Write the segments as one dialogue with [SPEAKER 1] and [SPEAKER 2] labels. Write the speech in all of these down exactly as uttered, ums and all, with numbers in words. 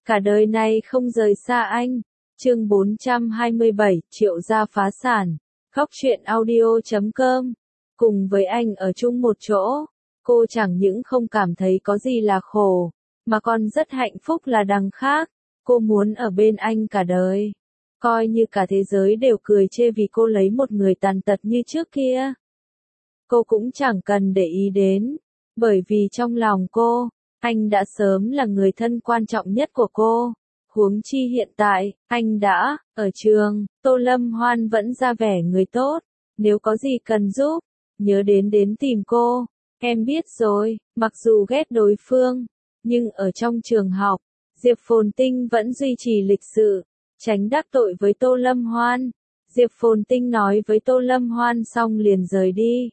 [SPEAKER 1] cả đời này không rời xa anh. Chương bốn trăm hai mươi bảy, Triệu gia phá sản. Góc truyện audio chấm com. Cùng với anh ở chung một chỗ, cô chẳng những không cảm thấy có gì là khổ, mà còn rất hạnh phúc là đằng khác. Cô muốn ở bên anh cả đời. Coi như cả thế giới đều cười chê vì cô lấy một người tàn tật như trước kia. Cô cũng chẳng cần để ý đến, bởi vì trong lòng cô, anh đã sớm là người thân quan trọng nhất của cô. Huống chi hiện tại, anh đã, ở trường, Tô Lâm Hoan vẫn ra vẻ người tốt. Nếu có gì cần giúp, nhớ đến đến tìm cô. Em biết rồi, mặc dù ghét đối phương, nhưng ở trong trường học, Diệp Phồn Tinh vẫn duy trì lịch sự, tránh đắc tội với Tô Lâm Hoan. Diệp Phồn Tinh nói với Tô Lâm Hoan xong liền rời đi.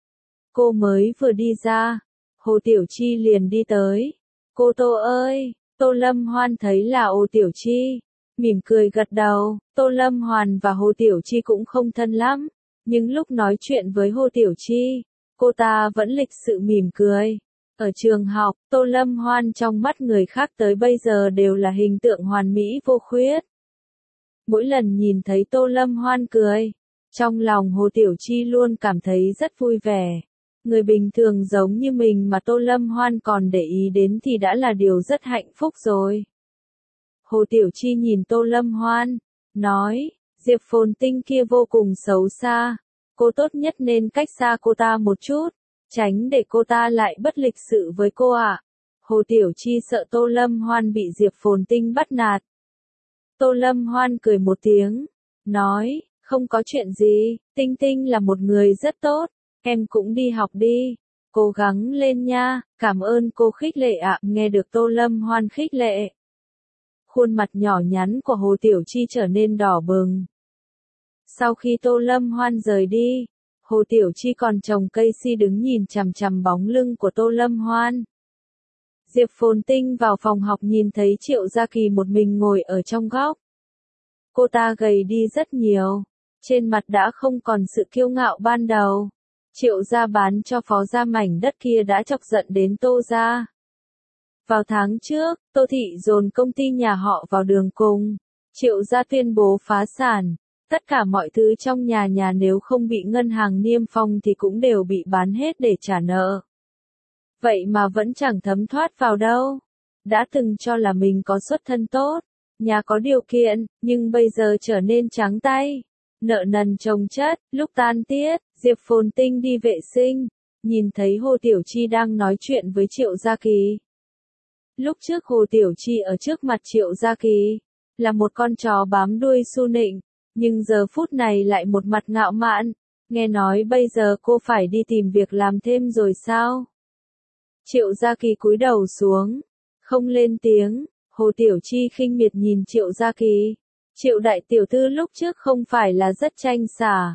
[SPEAKER 1] Cô mới vừa đi ra, Hồ Tiểu Chi liền đi tới. Cô Tô ơi! Tô Lâm Hoan thấy là Hồ Tiểu Chi, mỉm cười gật đầu. Tô Lâm Hoan và Hồ Tiểu Chi cũng không thân lắm, nhưng lúc nói chuyện với Hồ Tiểu Chi, cô ta vẫn lịch sự mỉm cười. Ở trường học, Tô Lâm Hoan trong mắt người khác tới bây giờ đều là hình tượng hoàn mỹ vô khuyết. Mỗi lần nhìn thấy Tô Lâm Hoan cười, trong lòng Hồ Tiểu Chi luôn cảm thấy rất vui vẻ. Người bình thường giống như mình mà Tô Lâm Hoan còn để ý đến thì đã là điều rất hạnh phúc rồi. Hồ Tiểu Chi nhìn Tô Lâm Hoan, nói, Diệp Phồn Tinh kia vô cùng xấu xa, cô tốt nhất nên cách xa cô ta một chút, tránh để cô ta lại bất lịch sự với cô ạ. À. Hồ Tiểu Chi sợ Tô Lâm Hoan bị Diệp Phồn Tinh bắt nạt. Tô Lâm Hoan cười một tiếng, nói, không có chuyện gì, Tinh Tinh là một người rất tốt. Em cũng đi học đi, cố gắng lên nha, cảm ơn cô khích lệ ạ. Nghe được Tô Lâm Hoan khích lệ, khuôn mặt nhỏ nhắn của Hồ Tiểu Chi trở nên đỏ bừng. Sau khi Tô Lâm Hoan rời đi, Hồ Tiểu Chi còn trồng cây si đứng nhìn chằm chằm bóng lưng của Tô Lâm Hoan. Diệp Phồn Tinh vào phòng học nhìn thấy Triệu Gia Kỳ một mình ngồi ở trong góc. Cô ta gầy đi rất nhiều, trên mặt đã không còn sự kiêu ngạo ban đầu. Triệu gia bán cho Phó gia mảnh đất kia đã chọc giận đến Tô gia. Vào tháng trước, Tô Thị dồn công ty nhà họ vào đường cùng. Triệu gia tuyên bố phá sản. Tất cả mọi thứ trong nhà nhà nếu không bị ngân hàng niêm phong thì cũng đều bị bán hết để trả nợ. Vậy mà vẫn chẳng thấm thoát vào đâu. Đã từng cho là mình có xuất thân tốt, nhà có điều kiện, nhưng bây giờ trở nên trắng tay. Nợ nần chồng chất. Lúc tan tiết, Diệp Phồn Tinh đi vệ sinh, nhìn thấy Hồ Tiểu Chi đang nói chuyện với Triệu Gia Kỳ. Lúc trước Hồ Tiểu Chi ở trước mặt Triệu Gia Kỳ, là một con chó bám đuôi su nịnh, nhưng giờ phút này lại một mặt ngạo mạn. Nghe nói bây giờ cô phải đi tìm việc làm thêm rồi sao? Triệu Gia Kỳ cúi đầu xuống, không lên tiếng. Hồ Tiểu Chi khinh miệt nhìn Triệu Gia Kỳ. Triệu đại tiểu thư lúc trước không phải là rất tranh xả.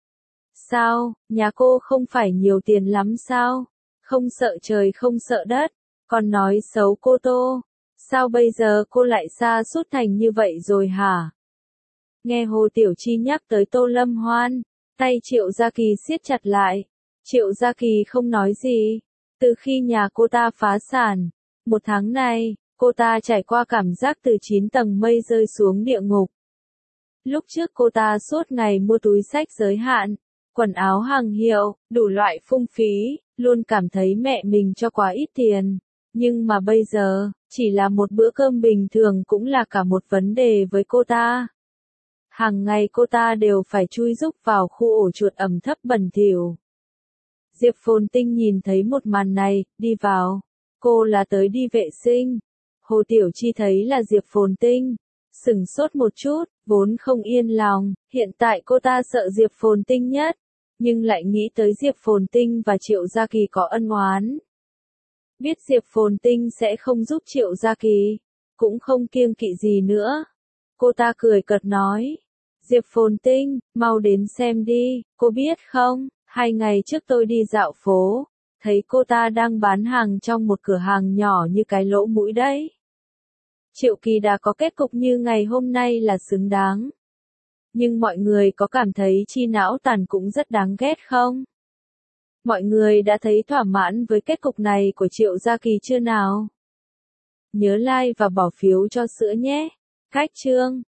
[SPEAKER 1] Sao, nhà cô không phải nhiều tiền lắm sao? Không sợ trời không sợ đất, còn nói xấu cô Tô. Sao bây giờ cô lại sa sút thành như vậy rồi hả? Nghe Hồ Tiểu Chi nhắc tới Tô Lâm Hoan, tay Triệu Gia Kỳ siết chặt lại. Triệu Gia Kỳ không nói gì. Từ khi nhà cô ta phá sản, một tháng này, cô ta trải qua cảm giác từ chín tầng mây rơi xuống địa ngục. Lúc trước cô ta suốt ngày mua túi xách giới hạn, quần áo hàng hiệu, đủ loại phung phí, luôn cảm thấy mẹ mình cho quá ít tiền. Nhưng mà bây giờ, chỉ là một bữa cơm bình thường cũng là cả một vấn đề với cô ta. Hàng ngày cô ta đều phải chui rúc vào khu ổ chuột ẩm thấp bẩn thỉu. Diệp Phồn Tinh nhìn thấy một màn này, đi vào. Cô là tới đi vệ sinh. Hồ Tiểu Chi thấy là Diệp Phồn Tinh, sửng sốt một chút, vốn không yên lòng, hiện tại cô ta sợ Diệp Phồn Tinh nhất, nhưng lại nghĩ tới Diệp Phồn Tinh và Triệu Gia Kỳ có ân oán. Biết Diệp Phồn Tinh sẽ không giúp Triệu Gia Kỳ, cũng không kiêng kỵ gì nữa. Cô ta cười cợt nói, Diệp Phồn Tinh, mau đến xem đi, cô biết không, hai ngày trước tôi đi dạo phố, thấy cô ta đang bán hàng trong một cửa hàng nhỏ như cái lỗ mũi đấy. Triệu Kỳ đã có kết cục như ngày hôm nay là xứng đáng. Nhưng mọi người có cảm thấy chi não tàn cũng rất đáng ghét không? Mọi người đã thấy thỏa mãn với kết cục này của Triệu Gia Kỳ chưa nào? Nhớ like và bỏ phiếu cho sữa nhé. Cách chương